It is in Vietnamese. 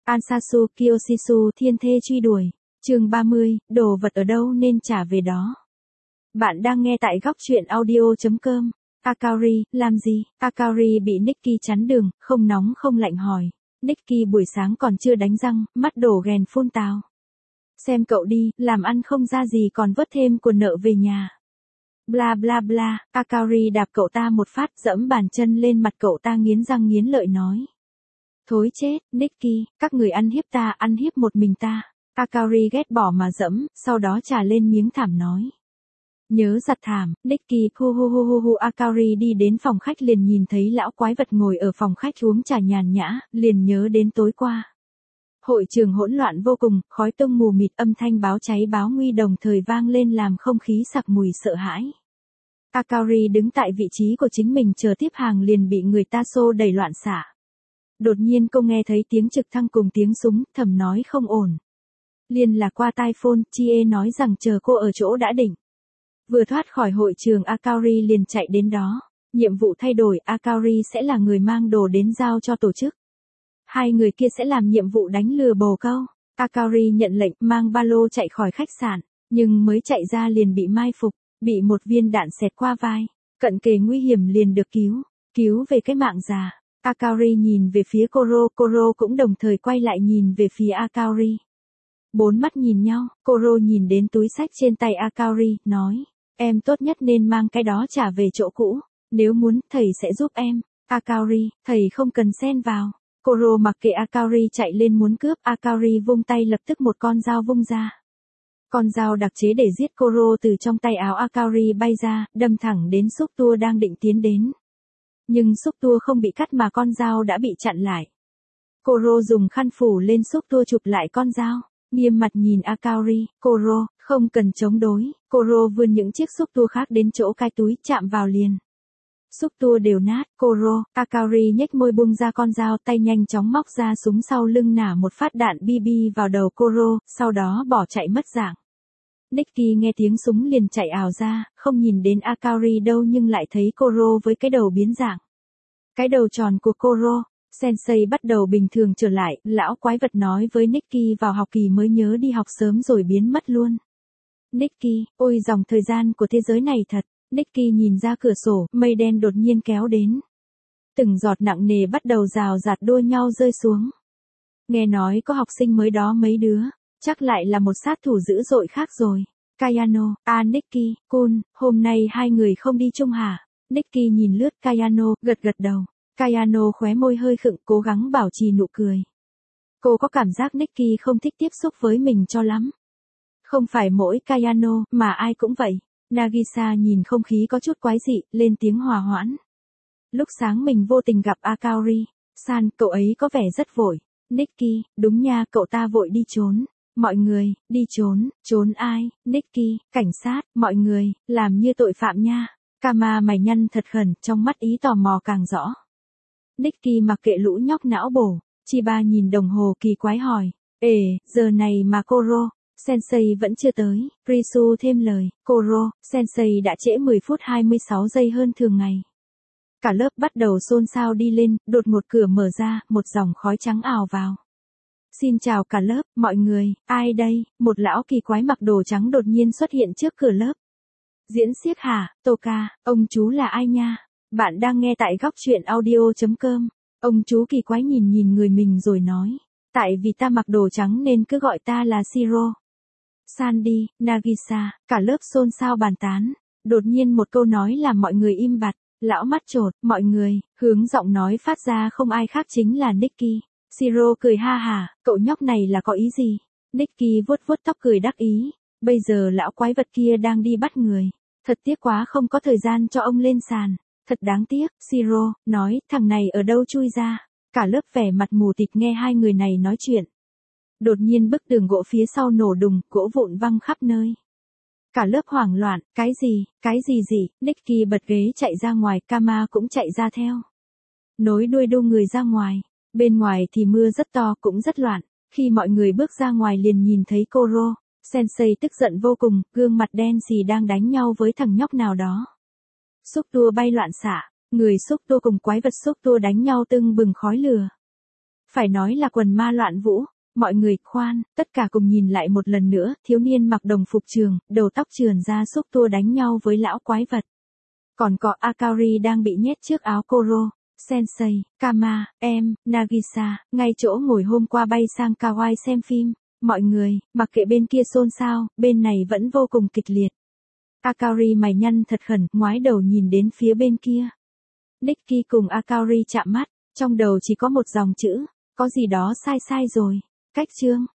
Ansasu Kyoshisu thiên thê truy đuổi. Chương 30, đồ vật ở đâu nên trả về đó. Bạn đang nghe tại góc truyện audio.com. Akari, làm gì? Akari bị Nikki chắn đường, không nóng không lạnh hỏi. Nikki buổi sáng còn chưa đánh răng, mắt đổ ghèn phun tào. Xem cậu đi, làm ăn không ra gì còn vớt thêm của nợ về nhà. Bla bla bla, Akari đạp cậu ta một phát, dẫm bàn chân lên mặt cậu ta, nghiến răng nghiến lợi nói. Thối chết, Nikki, các người ăn hiếp ta, ăn hiếp một mình ta. Akari ghét bỏ mà dẫm, sau đó trà lên miếng thảm nói. Nhớ giặt thảm, Nikki hu Akari đi đến phòng khách liền nhìn thấy lão quái vật ngồi ở phòng khách uống trà nhàn nhã, liền nhớ đến tối qua. Hội trường hỗn loạn vô cùng, khói tung mù mịt, âm thanh báo cháy báo nguy đồng thời vang lên làm không khí sặc mùi sợ hãi. Akari đứng tại vị trí của chính mình chờ tiếp hàng liền bị người ta xô đẩy loạn xạ. Đột nhiên cô nghe thấy tiếng trực thăng cùng tiếng súng, thầm nói không ổn. Liền là qua tai phone, Chie nói rằng chờ cô ở chỗ đã định. Vừa thoát khỏi hội trường Akari liền chạy đến đó. Nhiệm vụ thay đổi, Akari sẽ là người mang đồ đến giao cho tổ chức. Hai người kia sẽ làm nhiệm vụ đánh lừa bồ câu. Akari nhận lệnh mang ba lô chạy khỏi khách sạn, nhưng mới chạy ra liền bị mai phục, bị một viên đạn xẹt qua vai. Cận kề nguy hiểm liền được cứu về cái mạng già. Akari nhìn về phía Koro cũng đồng thời quay lại nhìn về phía Akari. Bốn mắt nhìn nhau, Koro nhìn đến túi xách trên tay Akari, nói, em tốt nhất nên mang cái đó trả về chỗ cũ, nếu muốn, thầy sẽ giúp em. Akari, thầy không cần xen vào. Koro mặc kệ Akari chạy lên muốn cướp, Akari vung tay lập tức một con dao vung ra. Con dao đặc chế để giết Koro từ trong tay áo Akari bay ra, đâm thẳng đến xúc tua đang định tiến đến. Nhưng xúc tua không bị cắt mà con dao đã bị chặn lại. Koro dùng khăn phủ lên xúc tua chụp lại con dao, nghiêm mặt nhìn Akari, Koro, không cần chống đối. Koro vươn những chiếc xúc tua khác đến chỗ cái túi, chạm vào liền. Xúc tua đều nát, Akari nhếch môi buông ra con dao, tay nhanh chóng móc ra súng sau lưng nả một phát đạn BB vào đầu Koro, sau đó bỏ chạy mất dạng. Nikki nghe tiếng súng liền chạy ào ra, không nhìn đến Akari đâu nhưng lại thấy Koro với cái đầu biến dạng. Cái đầu tròn của Koro, Sensei bắt đầu bình thường trở lại, lão quái vật nói với Nikki vào học kỳ mới nhớ đi học sớm rồi biến mất luôn. Nikki, ôi dòng thời gian của thế giới này thật. Nikki nhìn ra cửa sổ, mây đen đột nhiên kéo đến. Từng giọt nặng nề bắt đầu rào rạt đua nhau rơi xuống. Nghe nói có học sinh mới đó mấy đứa, chắc lại là một sát thủ dữ dội khác rồi. Kayano, Nikki, Kun, hôm nay hai người không đi chung hả? Nikki nhìn lướt Kayano, gật đầu. Kayano khóe môi hơi khựng, cố gắng bảo trì nụ cười. Cô có cảm giác Nikki không thích tiếp xúc với mình cho lắm. Không phải mỗi Kayano, mà ai cũng vậy. Nagisa nhìn không khí có chút quái dị, lên tiếng hòa hoãn. Lúc sáng mình vô tình gặp Akari. San, cậu ấy có vẻ rất vội. Nikki, đúng nha, cậu ta vội đi trốn. Mọi người, đi trốn ai? Nikki, cảnh sát, mọi người, làm như tội phạm nha. Kama mày nhăn thật khẩn, trong mắt ý tò mò càng rõ. Nikki mặc kệ lũ nhóc não bổ. Chiba nhìn đồng hồ kỳ quái hỏi. Giờ này mà Koro Sensei vẫn chưa tới. Risu thêm lời, Koro, Sensei đã trễ 10 phút 26 giây hơn thường ngày. Cả lớp bắt đầu xôn xao đi lên, đột ngột cửa mở ra, một dòng khói trắng ào vào. Xin chào cả lớp, mọi người, ai đây? Một lão kỳ quái mặc đồ trắng đột nhiên xuất hiện trước cửa lớp. Diễn xiếc hả, Toka, ông chú là ai nha? Bạn đang nghe tại góc truyện audio.com. Ông chú kỳ quái nhìn người mình rồi nói. Tại vì ta mặc đồ trắng nên cứ gọi ta là Shiro. Sandy, Nagisa, cả lớp xôn xao bàn tán. Đột nhiên một câu nói làm mọi người im bặt. Lão mắt trột, mọi người, hướng giọng nói phát ra không ai khác chính là Nikki. Shiro cười ha hả, cậu nhóc này là có ý gì? Nikki vuốt tóc cười đắc ý. Bây giờ lão quái vật kia đang đi bắt người. Thật tiếc quá không có thời gian cho ông lên sàn. Thật đáng tiếc, Shiro, nói, thằng này ở đâu chui ra? Cả lớp vẻ mặt mù tịt nghe hai người này nói chuyện. Đột nhiên bức tường gỗ phía sau nổ đùng, gỗ vụn văng khắp nơi. Cả lớp hoảng loạn, cái gì, Nikki bật ghế chạy ra ngoài, Kama cũng chạy ra theo. Nối đuôi đu người ra ngoài, bên ngoài thì mưa rất to cũng rất loạn, khi mọi người bước ra ngoài liền nhìn thấy Koro, Sensei tức giận vô cùng, gương mặt đen xì đang đánh nhau với thằng nhóc nào đó. Xúc tua bay loạn xạ, người xúc tua cùng quái vật xúc tua đánh nhau tưng bừng khói lửa. Phải nói là quần ma loạn vũ. Mọi người khoan, tất cả cùng nhìn lại một lần nữa, thiếu niên mặc đồng phục trường, đầu tóc trườn ra xúc tua đánh nhau với lão quái vật. Còn có Akari đang bị nhét trước áo Koro, Sensei, Kama, em, Nagisa, ngay chỗ ngồi hôm qua bay sang Kawaii xem phim. Mọi người, mặc kệ bên kia xôn xao, bên này vẫn vô cùng kịch liệt. Akari mày nhăn thật khẩn, ngoái đầu nhìn đến phía bên kia. Nikki cùng Akari chạm mắt, trong đầu chỉ có một dòng chữ, có gì đó sai sai rồi. Cách chương.